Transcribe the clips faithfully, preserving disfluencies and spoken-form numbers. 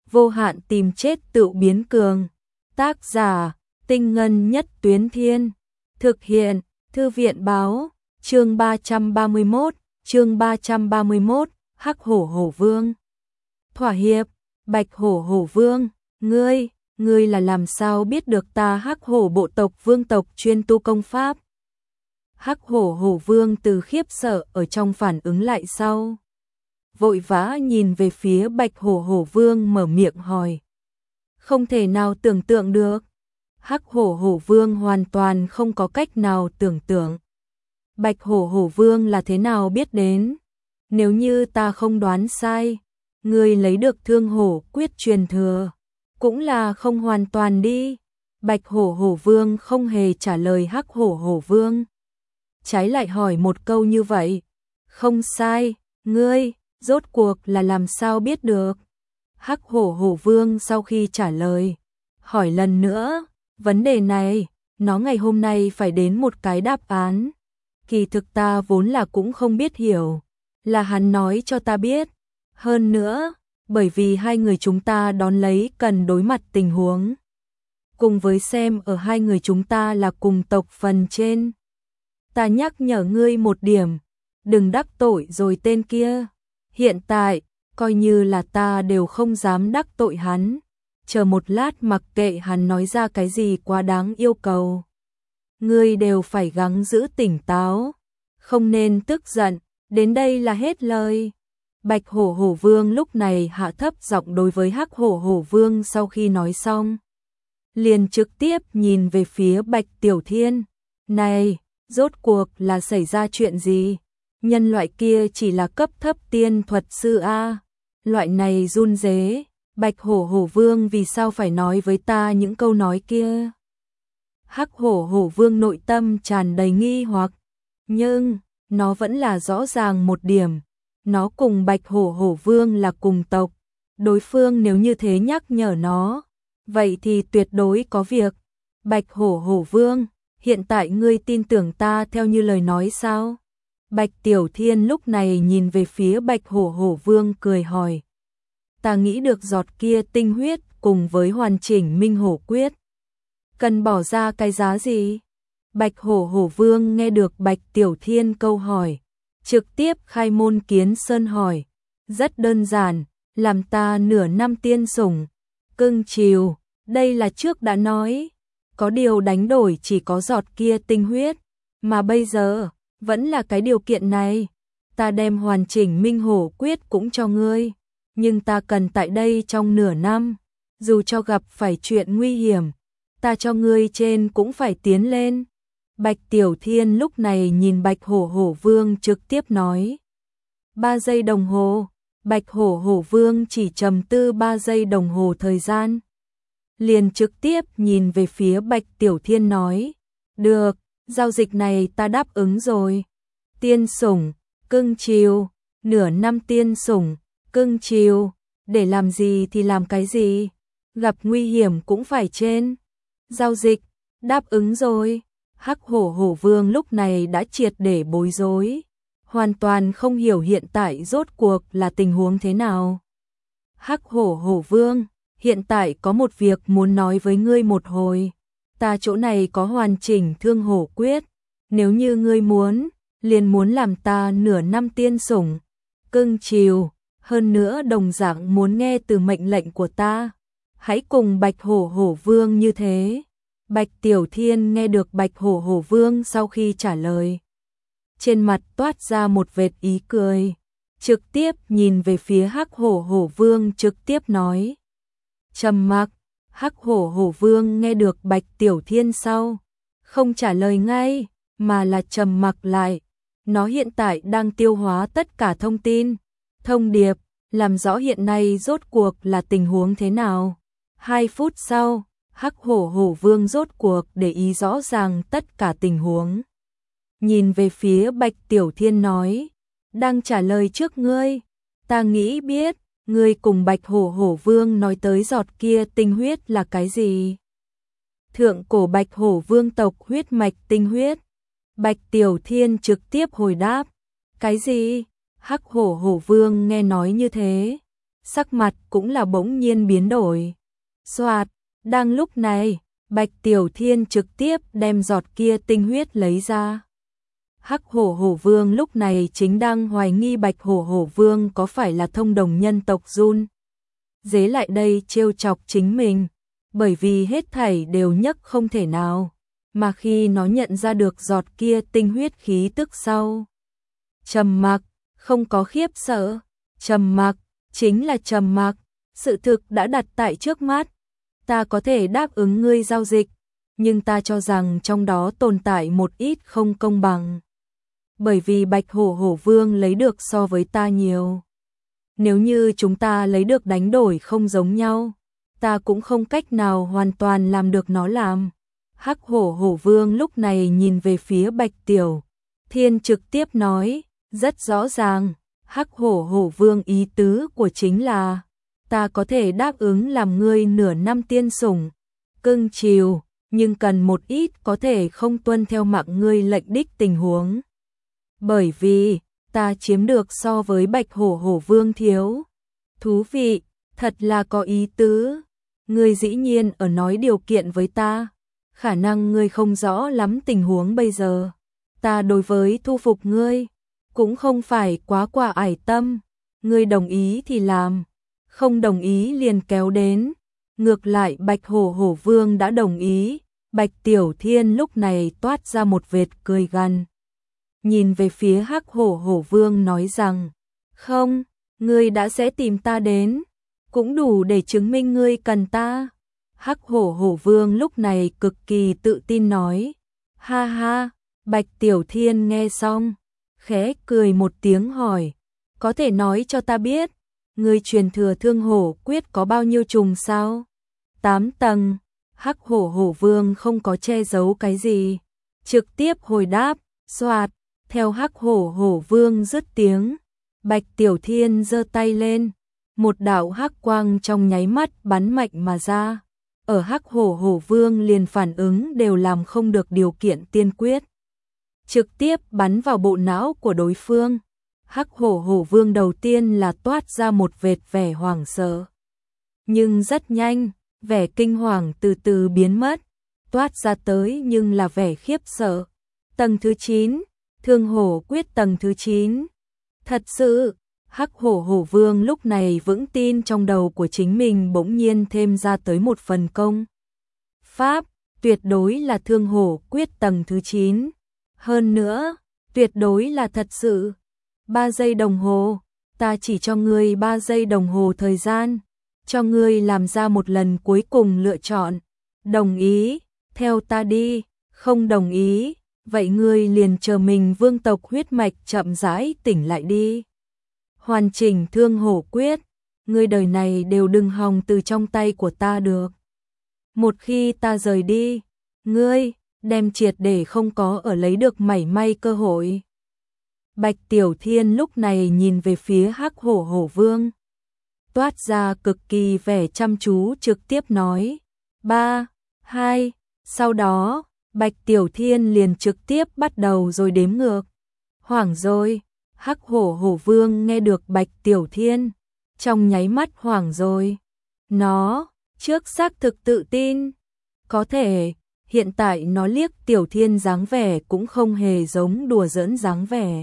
vô hạn tìm chết tự biến cường. Tác giả, Tinh Ngân Nhất Tuyến Thiên. Thực hiện, Thư viện Báo. Chương ba trăm ba mươi mốt, chương ba trăm ba mươi mốt, Hắc Hổ Hổ Vương. Thỏa hiệp, Bạch Hổ Hổ Vương, ngươi, ngươi là làm sao biết được ta Hắc Hổ bộ tộc vương tộc chuyên tu công pháp? Hắc Hổ Hổ Vương từ khiếp sợ ở trong phản ứng lại sau. Vội vã nhìn về phía Bạch Hổ Hổ Vương mở miệng hỏi. Không thể nào tưởng tượng được. Hắc Hổ Hổ Vương hoàn toàn không có cách nào tưởng tượng. Bạch Hổ Hổ Vương là thế nào biết đến? Nếu như ta không đoán sai, ngươi lấy được Thương Hổ quyết truyền thừa, cũng là không hoàn toàn đi. Bạch Hổ Hổ Vương không hề trả lời Hắc Hổ Hổ Vương. Trái lại hỏi một câu như vậy. Không sai, ngươi, rốt cuộc là làm sao biết được? Hắc Hổ Hổ Vương sau khi trả lời, hỏi lần nữa, vấn đề này, nó ngày hôm nay phải đến một cái đáp án. Kỳ thực ta vốn là cũng không biết hiểu, là hắn nói cho ta biết. Hơn nữa, bởi vì hai người chúng ta đón lấy cần đối mặt tình huống. Cùng với xem ở hai người chúng ta là cùng tộc phần trên. Ta nhắc nhở ngươi một điểm, đừng đắc tội rồi tên kia. Hiện tại, coi như là ta đều không dám đắc tội hắn. Chờ một lát mặc kệ hắn nói ra cái gì quá đáng yêu cầu. Ngươi đều phải gắng giữ tỉnh táo, không nên tức giận, đến đây là hết lời. Bạch Hổ Hổ Vương lúc này hạ thấp giọng đối với Hắc Hổ Hổ Vương sau khi nói xong. Liền trực tiếp nhìn về phía Bạch Tiểu Thiên. Này, rốt cuộc là xảy ra chuyện gì? Nhân loại kia chỉ là cấp thấp tiên thuật sư A. Loại này run rế, Bạch Hổ Hổ Vương vì sao phải nói với ta những câu nói kia? Hắc Hổ Hổ Vương nội tâm tràn đầy nghi hoặc, nhưng nó vẫn là rõ ràng một điểm, nó cùng Bạch Hổ Hổ Vương là cùng tộc, đối phương nếu như thế nhắc nhở nó, vậy thì tuyệt đối có việc. Bạch Hổ Hổ Vương, hiện tại ngươi tin tưởng ta theo như lời nói sao? Bạch Tiểu Thiên lúc này nhìn về phía Bạch Hổ Hổ Vương cười hỏi. Ta nghĩ được giọt kia tinh huyết cùng với hoàn chỉnh Minh Hổ Quyết. Cần bỏ ra cái giá gì? Bạch Hổ Hổ Vương nghe được Bạch Tiểu Thiên câu hỏi, trực tiếp khai môn kiến sơn hỏi. Rất đơn giản, làm ta nửa năm tiên sủng, cưng chiều, đây là trước đã nói. Có điều đánh đổi chỉ có giọt kia tinh huyết, mà bây giờ, vẫn là cái điều kiện này. Ta đem hoàn chỉnh Minh Hổ Quyết cũng cho ngươi, nhưng ta cần tại đây trong nửa năm, dù cho gặp phải chuyện nguy hiểm, ta cho ngươi trên cũng phải tiến lên. Bạch Tiểu Thiên lúc này nhìn Bạch Hổ Hổ Vương trực tiếp nói. Ba giây đồng hồ, Bạch Hổ Hổ Vương chỉ trầm tư ba giây đồng hồ thời gian. Liền trực tiếp nhìn về phía Bạch Tiểu Thiên nói. Được, giao dịch này ta đáp ứng rồi. Tiên sủng, cưng chiều, nửa năm tiên sủng, cưng chiều, để làm gì thì làm cái gì, gặp nguy hiểm cũng phải trên. Giao dịch, đáp ứng rồi. Hắc Hổ Hổ Vương lúc này đã triệt để bối rối, hoàn toàn không hiểu hiện tại rốt cuộc là tình huống thế nào. Hắc Hổ Hổ Vương, hiện tại có một việc muốn nói với ngươi một hồi. Ta chỗ này có hoàn chỉnh Thương Hổ Quyết, nếu như ngươi muốn, liền muốn làm ta nửa năm tiên sủng, cưng chiều, hơn nữa đồng dạng muốn nghe từ mệnh lệnh của ta. Hãy cùng Bạch Hổ Hổ Vương như thế. Bạch Tiểu Thiên nghe được Bạch Hổ Hổ Vương sau khi trả lời, trên mặt toát ra một vệt ý cười, trực tiếp nhìn về phía Hắc Hổ Hổ Vương trực tiếp nói. Trầm mặc. Hắc Hổ Hổ Vương nghe được Bạch Tiểu Thiên sau, không trả lời ngay, mà là trầm mặc lại. Nó hiện tại đang tiêu hóa tất cả thông tin, thông điệp, làm rõ hiện nay rốt cuộc là tình huống thế nào. Hai phút sau, Hắc Hổ Hổ Vương rốt cuộc để ý rõ ràng tất cả tình huống. Nhìn về phía Bạch Tiểu Thiên nói, đang trả lời trước ngươi, ta nghĩ biết, ngươi cùng Bạch Hổ Hổ Vương nói tới giọt kia tinh huyết là cái gì? Thượng cổ Bạch Hổ Vương tộc huyết mạch tinh huyết. Bạch Tiểu Thiên trực tiếp hồi đáp, cái gì? Hắc Hổ Hổ Vương nghe nói như thế, sắc mặt cũng là bỗng nhiên biến đổi. Soạt, đang lúc này, Bạch Tiểu Thiên trực tiếp đem giọt kia tinh huyết lấy ra. Hắc Hổ Hổ Vương lúc này chính đang hoài nghi Bạch Hổ Hổ Vương có phải là thông đồng nhân tộc Jun. Dế lại đây trêu chọc chính mình, bởi vì hết thảy đều nhất không thể nào, mà khi nó nhận ra được giọt kia tinh huyết khí tức sau. Trầm mặc, không có khiếp sợ, trầm mặc, chính là trầm mặc, sự thực đã đặt tại trước mắt. Ta có thể đáp ứng ngươi giao dịch, nhưng ta cho rằng trong đó tồn tại một ít không công bằng. Bởi vì Bạch Hổ Hổ Vương lấy được so với ta nhiều. Nếu như chúng ta lấy được đánh đổi không giống nhau, ta cũng không cách nào hoàn toàn làm được nó làm. Hắc Hổ Hổ Vương lúc này nhìn về phía Bạch Tiểu Thiên trực tiếp nói, rất rõ ràng, Hắc Hổ Hổ Vương ý tứ của chính là, ta có thể đáp ứng làm ngươi nửa năm tiên sủng, cưng chiều, nhưng cần một ít có thể không tuân theo mạng ngươi lệnh đích tình huống. Bởi vì, ta chiếm được so với Bạch Hổ Hổ Vương thiếu. Thú vị, thật là có ý tứ. Ngươi dĩ nhiên ở nói điều kiện với ta. Khả năng ngươi không rõ lắm tình huống bây giờ. Ta đối với thu phục ngươi, cũng không phải quá quả ải tâm. Ngươi đồng ý thì làm, không đồng ý liền kéo đến. Ngược lại Bạch Hổ Hổ Vương đã đồng ý. Bạch Tiểu Thiên lúc này toát ra một vệt cười gằn. Nhìn về phía Hắc Hổ Hổ Vương nói rằng, không, ngươi đã sẽ tìm ta đến, cũng đủ để chứng minh ngươi cần ta. Hắc Hổ Hổ Vương lúc này cực kỳ tự tin nói, ha ha. Bạch Tiểu Thiên nghe xong, khẽ cười một tiếng hỏi, có thể nói cho ta biết, ngươi truyền thừa Thương Hổ Quyết có bao nhiêu trùng sao? Tám tầng. Hắc Hổ Hổ Vương không có che giấu cái gì, trực tiếp hồi đáp, xoạt. Theo Hắc Hổ Hổ Vương dứt tiếng, Bạch Tiểu Thiên giơ tay lên, một đạo hắc quang trong nháy mắt bắn mạnh mà ra. Ở Hắc Hổ Hổ Vương liền phản ứng đều làm không được điều kiện tiên quyết, trực tiếp bắn vào bộ não của đối phương. Hắc Hổ Hổ Vương đầu tiên là toát ra một vệt vẻ hoảng sợ, nhưng rất nhanh, vẻ kinh hoàng từ từ biến mất, toát ra tới nhưng là vẻ khiếp sợ. Tầng thứ chín, Thương Hổ Quyết tầng thứ chín. Thật sự, Hắc Hổ Hổ Vương lúc này vững tin trong đầu của chính mình bỗng nhiên thêm ra tới một phần công pháp, tuyệt đối là Thương Hổ Quyết tầng thứ chín. Hơn nữa, tuyệt đối là thật sự. Ba giây đồng hồ, ta chỉ cho ngươi ba giây đồng hồ thời gian, cho ngươi làm ra một lần cuối cùng lựa chọn. Đồng ý, theo ta đi, không đồng ý, vậy ngươi liền chờ mình vương tộc huyết mạch chậm rãi tỉnh lại đi. Hoàn chỉnh Thương Hổ Quyết, ngươi đời này đều đừng hòng từ trong tay của ta được. Một khi ta rời đi, ngươi đem triệt để không có ở lấy được mảy may cơ hội. Bạch Tiểu Thiên lúc này nhìn về phía Hắc Hổ Hổ Vương, toát ra cực kỳ vẻ chăm chú trực tiếp nói, ba, hai, sau đó, Bạch Tiểu Thiên liền trực tiếp bắt đầu rồi đếm ngược. Hoảng rồi, Hắc Hổ Hổ Vương nghe được Bạch Tiểu Thiên, trong nháy mắt hoảng rồi. Nó, trước xác thực tự tin, có thể, hiện tại nó liếc Tiểu Thiên dáng vẻ cũng không hề giống đùa giỡn dáng vẻ.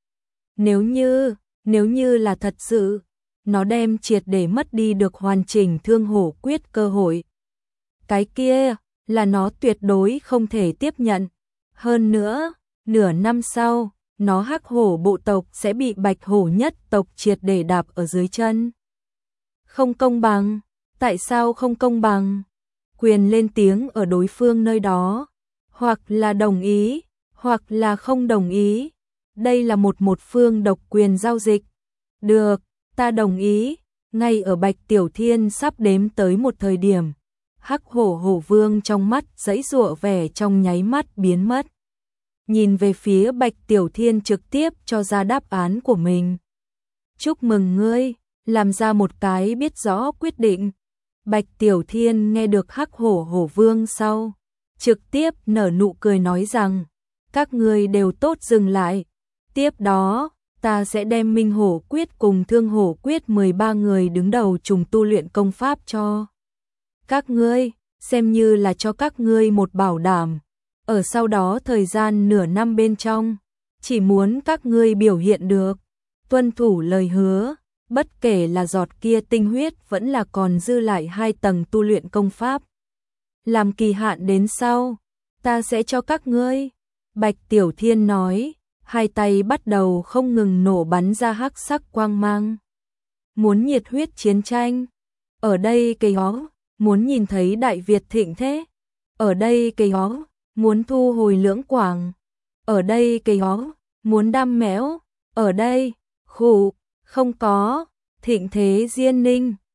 Nếu như, nếu như là thật sự, nó đem triệt để mất đi được hoàn chỉnh Thương Hổ Quyết cơ hội. Cái kia, là nó tuyệt đối không thể tiếp nhận. Hơn nữa, nửa năm sau, nó Hắc Hổ bộ tộc sẽ bị Bạch Hổ nhất tộc triệt để đạp ở dưới chân. Không công bằng, tại sao không công bằng? Quyền lên tiếng ở đối phương nơi đó, hoặc là đồng ý, hoặc là không đồng ý. Đây là một một phương độc quyền giao dịch. Được, ta đồng ý. Ngay ở Bạch Tiểu Thiên sắp đếm tới một thời điểm, Hắc Hổ Hổ Vương trong mắt giãy giụa vẻ trong nháy mắt biến mất. Nhìn về phía Bạch Tiểu Thiên trực tiếp cho ra đáp án của mình. Chúc mừng ngươi, làm ra một cái biết rõ quyết định. Bạch Tiểu Thiên nghe được Hắc Hổ Hổ Vương sau, trực tiếp nở nụ cười nói rằng, các ngươi đều tốt dừng lại. Tiếp đó, ta sẽ đem Minh Hổ Quyết cùng Thương Hổ Quyết mười ba người đứng đầu trùng tu luyện công pháp cho các ngươi, xem như là cho các ngươi một bảo đảm. Ở sau đó thời gian nửa năm bên trong, chỉ muốn các ngươi biểu hiện được, tuân thủ lời hứa, bất kể là giọt kia tinh huyết vẫn là còn dư lại hai tầng tu luyện công pháp. Làm kỳ hạn đến sau, ta sẽ cho các ngươi. Bạch Tiểu Thiên nói, hai tay bắt đầu không ngừng nổ bắn ra hắc sắc quang mang. Muốn nhiệt huyết chiến tranh, ở đây cây hó, muốn nhìn thấy Đại Việt thịnh thế, ở đây cây hó, muốn thu hồi Lưỡng Quảng, ở đây cây hó, muốn đam mẽo, ở đây, khủ, không có, thịnh thế Diên Ninh.